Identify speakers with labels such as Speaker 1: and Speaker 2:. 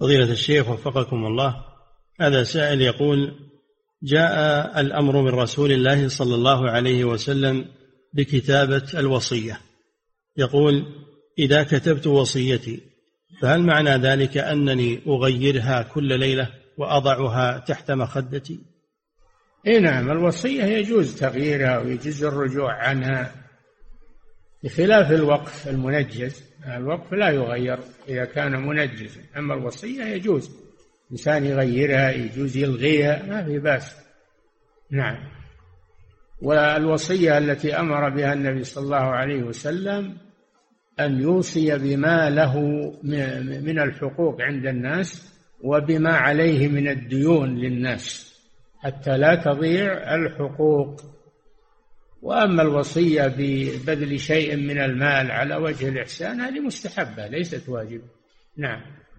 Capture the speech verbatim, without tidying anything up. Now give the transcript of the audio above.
Speaker 1: فضيلة الشيخ وفقكم الله، هذا سائل يقول: جاء الأمر من رسول الله صلى الله عليه وسلم بكتابة الوصية، يقول: إذا كتبت وصيتي فهل معنى ذلك أنني أغيرها كل ليلة وأضعها تحت مخدتي؟
Speaker 2: إيه نعم، الوصية يجوز تغييرها ويجوز الرجوع عنها، بخلاف الوقف المنجز. الوقف لا يغير إذا كان منجزا، أما الوصية يجوز إنسان يغيرها، يجوز يلغيها، ما في بأس. نعم. والوصية التي أمر بها النبي صلى الله عليه وسلم أن يوصي بما له من الحقوق عند الناس وبما عليه من الديون للناس حتى لا تضيع الحقوق. وأما الوصية ببذل شيء من المال على وجه الإحسان هذه مستحبة ليست واجبة. نعم.